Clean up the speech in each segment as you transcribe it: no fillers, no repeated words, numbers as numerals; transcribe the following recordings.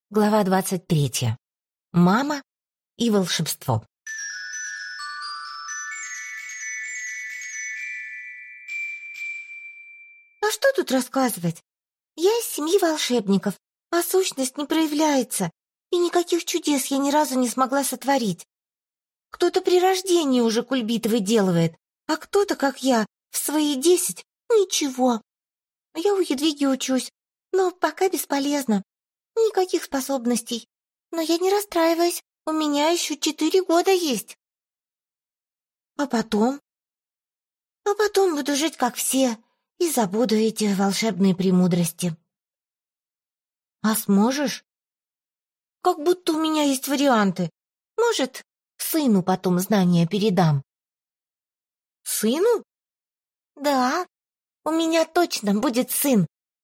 Глава 23. Мама и волшебство. А что тут рассказывать? Я из семьи волшебников, а сущность не проявляется, и никаких чудес я ни разу не смогла сотворить. Кто-то при рождении уже кульбит выделывает, а кто-то, как я, в свои 10 — ничего. Я у Едвиги учусь, но пока бесполезно. Никаких способностей. Но я не расстраиваюсь, у меня еще 4 года есть. А потом? А потом буду жить, как все, и забуду эти волшебные премудрости. А сможешь? Как будто у меня есть варианты. Может, сыну потом знания передам. Сыну? Да, у меня точно будет сын.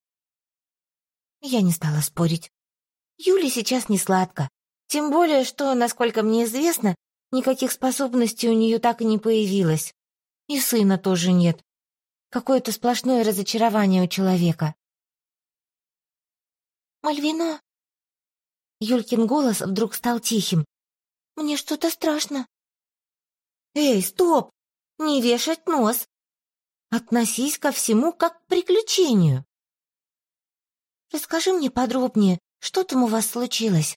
Я не стала спорить. Юле сейчас не сладко. Тем более, что, насколько мне известно, никаких способностей у нее так и не появилось. И сына тоже нет. Какое-то сплошное разочарование у человека. «Мальвина!» Юлькин голос вдруг стал тихим. «Мне что-то страшно». «Эй, стоп! Не вешать нос! Относись ко всему как к приключению. Расскажи мне подробнее, что там у вас случилось?»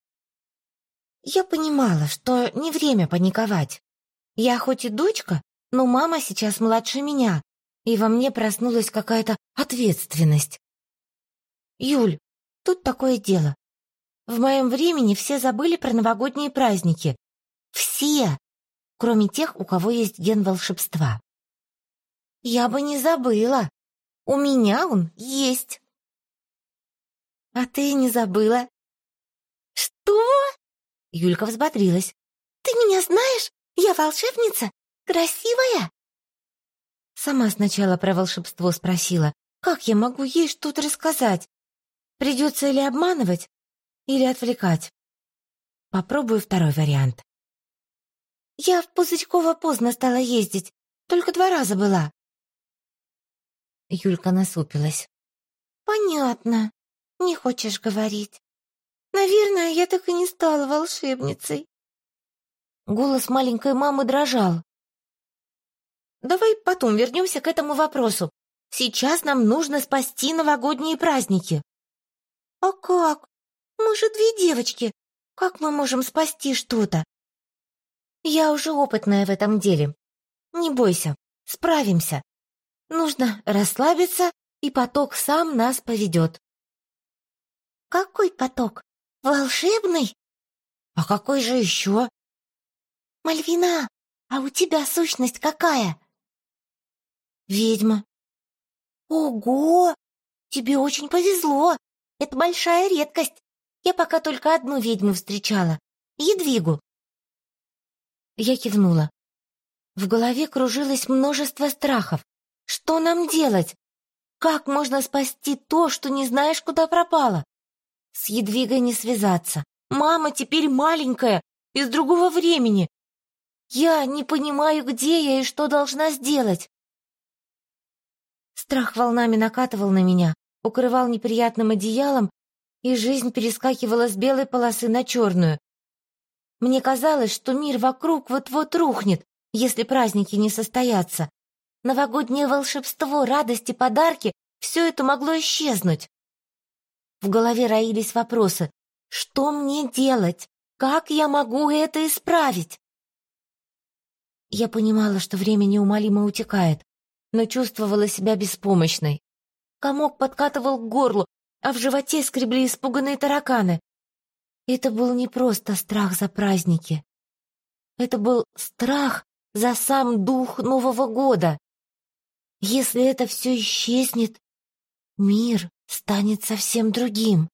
Я понимала, что не время паниковать. Я хоть и дочка, но мама сейчас младше меня, и во мне проснулась какая-то ответственность. «Юль, тут такое дело. В моем времени все забыли про новогодние праздники. Все, кроме тех, у кого есть ген волшебства. Я бы не забыла. У меня он есть». «А ты не забыла?» «Что?» Юлька взбодрилась. «Ты меня знаешь? Я волшебница? Красивая?» Сама сначала про волшебство спросила. Как я могу ей что-то рассказать? Придется или обманывать, или отвлекать. Попробую второй вариант. Я в Пузырьково поздно стала ездить. Только 2 раза была. Юлька насупилась. «Понятно. Не хочешь говорить. Наверное, я так и не стала волшебницей». Голос маленькой мамы дрожал. «Давай потом вернемся к этому вопросу. Сейчас нам нужно спасти новогодние праздники». «А как? Мы же 2 девочки. Как мы можем спасти что-то?» «Я уже опытная в этом деле. Не бойся, справимся. Нужно расслабиться, и поток сам нас поведет». «Какой поток? Волшебный?» «А какой же еще?» «Мальвина, а у тебя сущность какая?» «Ведьма». «Ого! Тебе очень повезло. Это большая редкость. Я пока только одну ведьму встречала. Едвигу». Я кивнула. В голове кружилось множество страхов. Что нам делать? Как можно спасти то, что не знаешь, куда пропало? С Едвигой не связаться. Мама теперь маленькая, из другого времени. Я не понимаю, где я и что должна сделать. Страх волнами накатывал на меня, укрывал неприятным одеялом, и жизнь перескакивала с белой полосы на черную. Мне казалось, что мир вокруг вот-вот рухнет, если праздники не состоятся. Новогоднее волшебство, радость и подарки — все это могло исчезнуть. В голове роились вопросы. Что мне делать? Как я могу это исправить? Я понимала, что время неумолимо утекает, но чувствовала себя беспомощной. Комок подкатывал к горлу, а в животе скребли испуганные тараканы. Это был не просто страх за праздники. Это был страх за сам дух Нового года. Если это все исчезнет, мир станет совсем другим.